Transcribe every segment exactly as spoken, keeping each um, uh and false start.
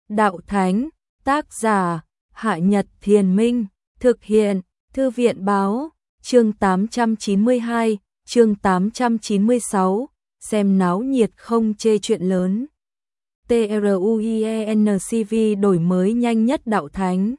Đạo Thánh, tác giả, Hạ Nhật Thiền Minh, thực hiện, Thư viện Báo, chương tám trăm chín mươi hai, chương tám trăm chín mươi sáu, xem náo nhiệt không chê chuyện lớn. TRUIENCV đổi mới nhanh nhất Đạo Thánh.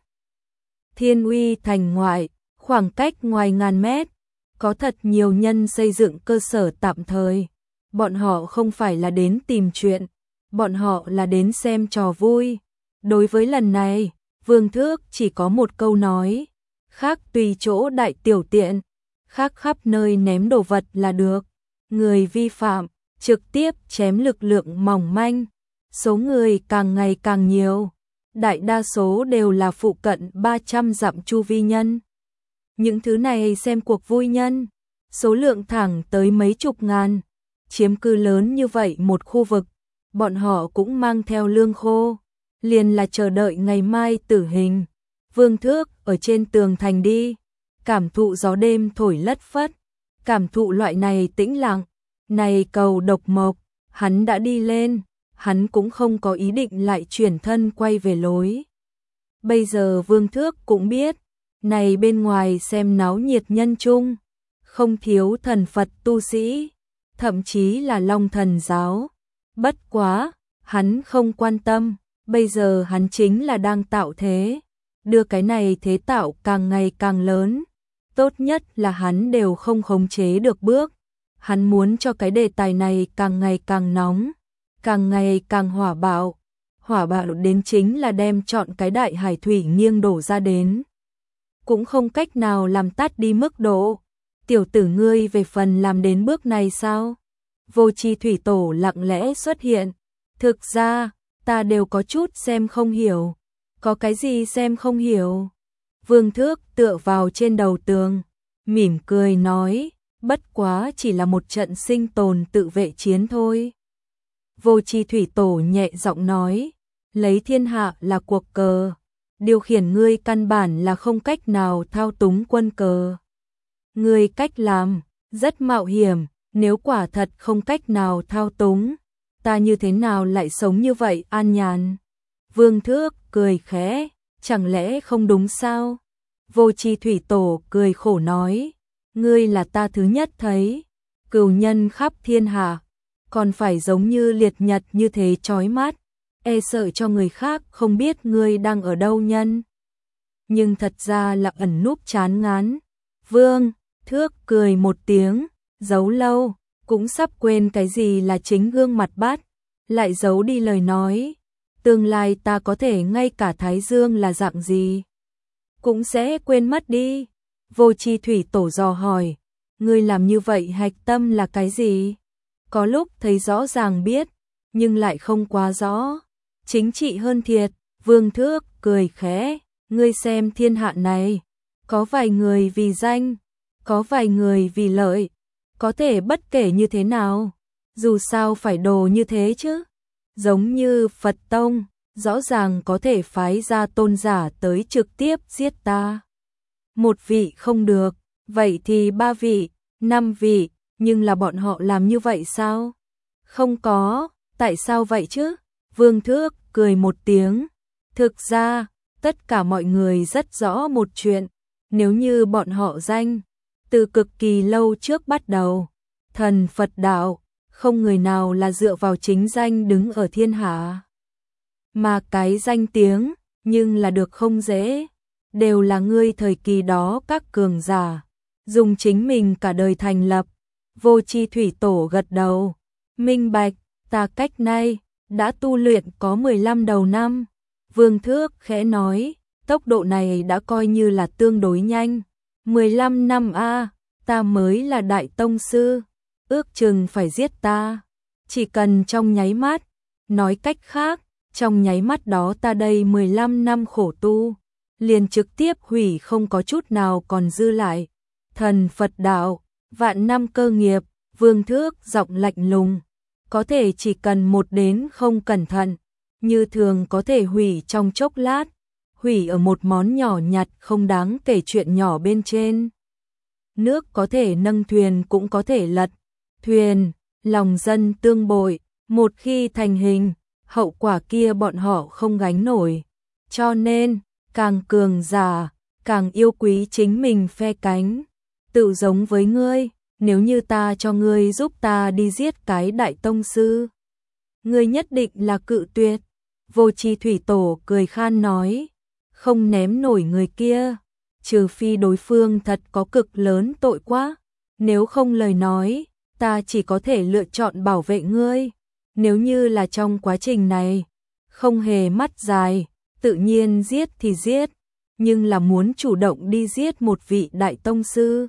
Thiên Uy thành ngoại, khoảng cách ngoài ngàn mét, có thật nhiều nhân xây dựng cơ sở tạm thời. Bọn họ không phải là đến tìm chuyện, bọn họ là đến xem trò vui. Đối với lần này, Vương Thước chỉ có một câu nói, khác tùy chỗ đại tiểu tiện, khác khắp nơi ném đồ vật là được. Người vi phạm, trực tiếp chém lực lượng mỏng manh, số người càng ngày càng nhiều. Đại đa số đều là phụ cận ba trăm dặm chu vi nhân. Những thứ này xem cuộc vui nhân, số lượng thẳng tới mấy chục ngàn, chiếm cư lớn như vậy một khu vực, bọn họ cũng mang theo lương khô, liền là chờ đợi ngày mai tử hình. Vương Thước ở trên tường thành đi, cảm thụ gió đêm thổi lất phất, cảm thụ loại này tĩnh lặng, này cầu độc mộc, hắn đã đi lên, hắn cũng không có ý định lại chuyển thân quay về lối. Bây giờ Vương Thước cũng biết, này bên ngoài xem náo nhiệt nhân chung, không thiếu thần Phật tu sĩ, thậm chí là Long Thần giáo. Bất quá, hắn không quan tâm, bây giờ hắn chính là đang tạo thế, đưa cái này thế tạo càng ngày càng lớn. Tốt nhất là hắn đều không khống chế được bước, hắn muốn cho cái đề tài này càng ngày càng nóng, càng ngày càng hỏa bạo. Hỏa bạo đến chính là đem chọn cái đại hải thủy nghiêng đổ ra đến, cũng không cách nào làm tắt đi mức độ. Tiểu tử ngươi về phần làm đến bước này sao? Vô Chi thủy tổ lặng lẽ xuất hiện. Thực ra, ta đều có chút xem không hiểu. Có cái gì xem không hiểu? Vương Thước tựa vào trên đầu tường, mỉm cười nói, bất quá chỉ là một trận sinh tồn tự vệ chiến thôi. Vô Chi thủy tổ nhẹ giọng nói, lấy thiên hạ là cuộc cờ, điều khiển ngươi căn bản là không cách nào thao túng quân cờ. Ngươi cách làm rất mạo hiểm, nếu quả thật không cách nào thao túng, ta như thế nào lại sống như vậy an nhàn? Vương Thước cười khẽ, chẳng lẽ không đúng sao? Vô Chi thủy tổ cười khổ nói, ngươi là ta thứ nhất thấy, cừu nhân khắp thiên hạ, còn phải giống như liệt nhật như thế chói mắt, e sợ cho người khác không biết ngươi đang ở đâu nhân. Nhưng thật ra là ẩn núp chán ngán. Vương Thước cười một tiếng, giấu lâu, cũng sắp quên cái gì là chính gương mặt bát, lại giấu đi lời nói. Tương lai ta có thể ngay cả Thái Dương là dạng gì, cũng sẽ quên mất đi. Vô Chi thủy tổ dò hỏi, ngươi làm như vậy hạch tâm là cái gì? Có lúc thấy rõ ràng biết, nhưng lại không quá rõ. Chính trị hơn thiệt. Vương Thước cười khẽ, ngươi xem thiên hạ này, có vài người vì danh, có vài người vì lợi, có thể bất kể như thế nào, dù sao phải đồ như thế chứ. Giống như Phật Tông, rõ ràng có thể phái ra tôn giả tới trực tiếp giết ta. Một vị không được, vậy thì ba vị, năm vị, nhưng là bọn họ làm như vậy sao? Không có, tại sao vậy chứ? Vương Thước cười một tiếng. Thực ra, tất cả mọi người rất rõ một chuyện, nếu như bọn họ danh, từ cực kỳ lâu trước bắt đầu, thần Phật đạo, không người nào là dựa vào chính danh đứng ở thiên hạ. Mà cái danh tiếng, nhưng là được không dễ, đều là ngươi thời kỳ đó các cường giả, dùng chính mình cả đời thành lập. Vô Chi thủy tổ gật đầu, minh bạch, ta cách nay, đã tu luyện có mười lăm đầu năm. Vương Thước khẽ nói, tốc độ này đã coi như là tương đối nhanh. mười lăm năm a, ta mới là đại tông sư, ước chừng phải giết ta, chỉ cần trong nháy mắt. Nói cách khác, trong nháy mắt đó ta đây mười lăm năm khổ tu, liền trực tiếp hủy không có chút nào còn dư lại. Thần Phật đạo, vạn năm cơ nghiệp. Vương Thước giọng lạnh lùng, có thể chỉ cần một đến không cẩn thận, như thường có thể hủy trong chốc lát, hủy ở một món nhỏ nhặt không đáng kể chuyện nhỏ bên trên. Nước có thể nâng thuyền cũng có thể lật thuyền, lòng dân tương bội, một khi thành hình, hậu quả kia bọn họ không gánh nổi. Cho nên, càng cường giả, càng yêu quý chính mình phe cánh. Tự giống với ngươi, nếu như ta cho ngươi giúp ta đi giết cái đại tông sư, ngươi nhất định là cự tuyệt. Vô Chi thủy tổ cười khan nói, không ném nổi người kia, trừ phi đối phương thật có cực lớn tội quá, nếu không lời nói, ta chỉ có thể lựa chọn bảo vệ ngươi. Nếu như là trong quá trình này, không hề mắt dài, tự nhiên giết thì giết, nhưng là muốn chủ động đi giết một vị đại tông sư,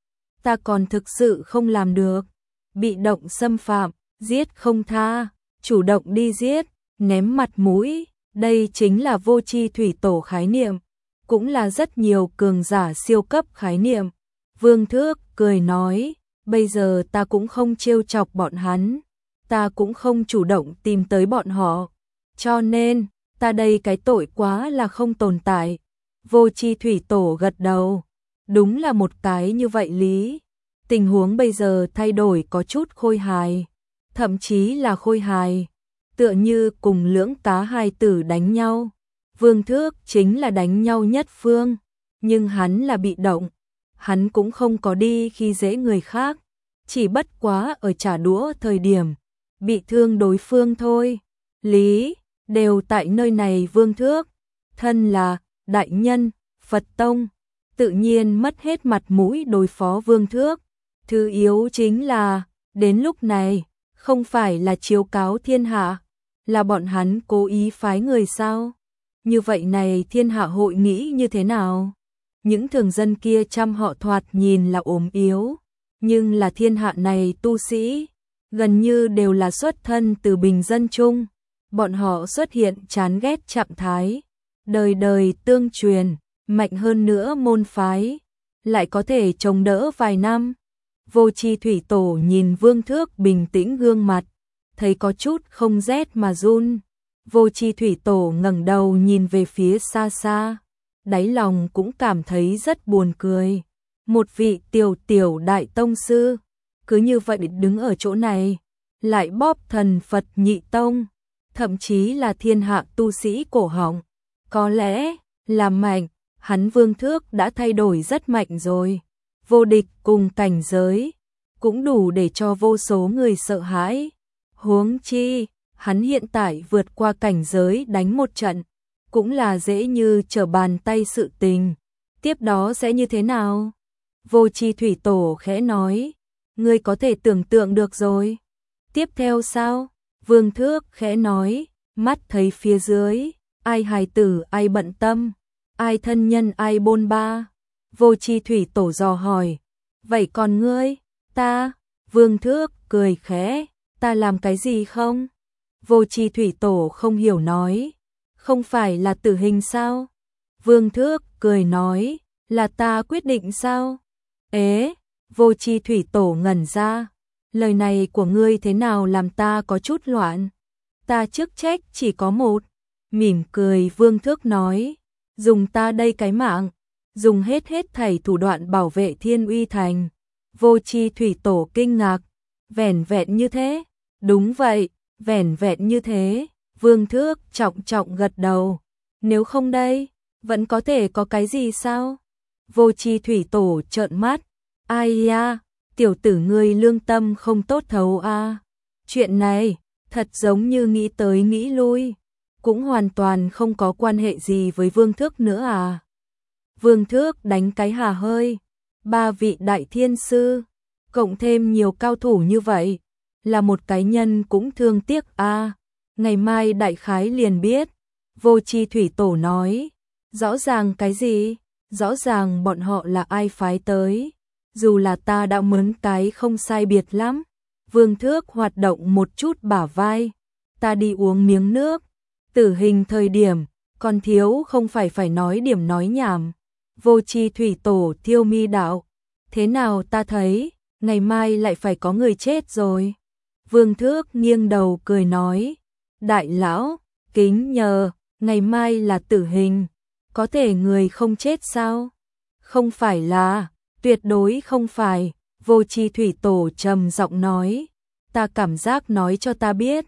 ta còn thực sự không làm được. Bị động xâm phạm, giết không tha, chủ động đi giết, ném mặt mũi, đây chính là Vô Chi thủy tổ khái niệm, cũng là rất nhiều cường giả siêu cấp khái niệm. Vương Thước cười nói, bây giờ ta cũng không trêu chọc bọn hắn, ta cũng không chủ động tìm tới bọn họ, cho nên, ta đây cái tội quá là không tồn tại. Vô Chi thủy tổ gật đầu, đúng là một cái như vậy lý. Tình huống bây giờ thay đổi có chút khôi hài, thậm chí là khôi hài, tựa như cùng lưỡng cá hai tử đánh nhau. Vương Thước chính là đánh nhau nhất phương, nhưng hắn là bị động, hắn cũng không có đi khi dễ người khác, chỉ bất quá ở trả đũa thời điểm, bị thương đối phương thôi. Lý, đều tại nơi này. Vương Thước, thân là đại nhân, Phật Tông, tự nhiên mất hết mặt mũi đối phó Vương Thước. Thứ yếu chính là, đến lúc này, không phải là chiếu cáo thiên hạ, là bọn hắn cố ý phái người sao? Như vậy này thiên hạ hội nghĩ như thế nào? Những thường dân kia chăm họ thoạt nhìn là ốm yếu, nhưng là thiên hạ này tu sĩ, gần như đều là xuất thân từ bình dân chung. Bọn họ xuất hiện chán ghét trạng thái, đời đời tương truyền, mạnh hơn nữa môn phái, lại có thể chống đỡ vài năm. Vô Chi thủy tổ nhìn Vương Thước bình tĩnh gương mặt, thấy có chút không rét mà run. Vô Chi thủy tổ ngẩng đầu nhìn về phía xa xa, đáy lòng cũng cảm thấy rất buồn cười. Một vị tiểu tiểu đại tông sư, cứ như vậy đứng ở chỗ này, lại bóp thần Phật nhị tông, thậm chí là thiên hạ tu sĩ cổ họng. Có lẽ là mạnh, hắn Vương Thước đã thay đổi rất mạnh rồi. Vô địch cùng cảnh giới, cũng đủ để cho vô số người sợ hãi. Huống chi, hắn hiện tại vượt qua cảnh giới đánh một trận, cũng là dễ như trở bàn tay sự tình. Tiếp đó sẽ như thế nào? Vô Chi thủy tổ khẽ nói, ngươi có thể tưởng tượng được rồi. Tiếp theo sao? Vương Thước khẽ nói, mắt thấy phía dưới, ai hài tử ai bận tâm, ai thân nhân ai bôn ba. Vô Chi thủy tổ dò hỏi, vậy còn ngươi? Ta? Vương Thước cười khẽ, ta làm cái gì không? Vô Chi thủy tổ không hiểu nói, không phải là tử hình sao? Vương Thước cười nói, là ta quyết định sao? Ế, Vô Chi thủy tổ ngẩn ra, lời này của ngươi thế nào làm ta có chút loạn. Ta chức trách chỉ có một. Mỉm cười Vương Thước nói, dùng ta đây cái mạng, dùng hết hết thảy thủ đoạn bảo vệ Thiên Uy Thành. Vô Chi thủy tổ kinh ngạc, vẻn vẹn như thế? Đúng vậy, vẻn vẹn như thế. Vương Thước trọng trọng gật đầu. Nếu không đây, vẫn có thể có cái gì sao? Vô Chi thủy tổ trợn mắt, ai ya, tiểu tử ngươi lương tâm không tốt thấu a. Chuyện này, thật giống như nghĩ tới nghĩ lui, cũng hoàn toàn không có quan hệ gì với Vương Thước nữa à. Vương Thước đánh cái hà hơi, ba vị đại thiên sư, cộng thêm nhiều cao thủ như vậy, là một cái nhân cũng thương tiếc a. Ngày mai đại khái liền biết. Vô Chi thủy tổ nói, rõ ràng cái gì? Rõ ràng bọn họ là ai phái tới, dù là ta đã mớn cái không sai biệt lắm. Vương Thước hoạt động một chút bả vai, ta đi uống miếng nước. Tử hình thời điểm, còn thiếu không phải phải nói điểm nói nhảm. Vô Chi thủy tổ thiêu mi đạo, thế nào ta thấy, ngày mai lại phải có người chết rồi. Vương Thước nghiêng đầu cười nói, đại lão, kính nhờ, ngày mai là tử hình, có thể người không chết sao? Không phải là, tuyệt đối không phải. Vô Chi thủy tổ trầm giọng nói, ta cảm giác nói cho ta biết,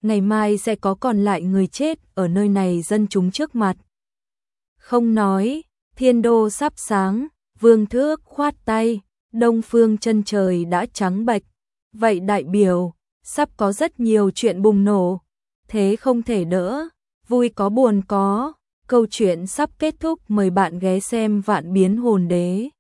ngày mai sẽ có còn lại người chết ở nơi này dân chúng trước mặt. Không nói, thiên đô sắp sáng, Vương Thước khoát tay, đông phương chân trời đã trắng bệch, vậy đại biểu, sắp có rất nhiều chuyện bùng nổ, thế không thể đỡ, vui có buồn có, câu chuyện sắp kết thúc, mời bạn ghé xem Vạn Biến Hồn Đế.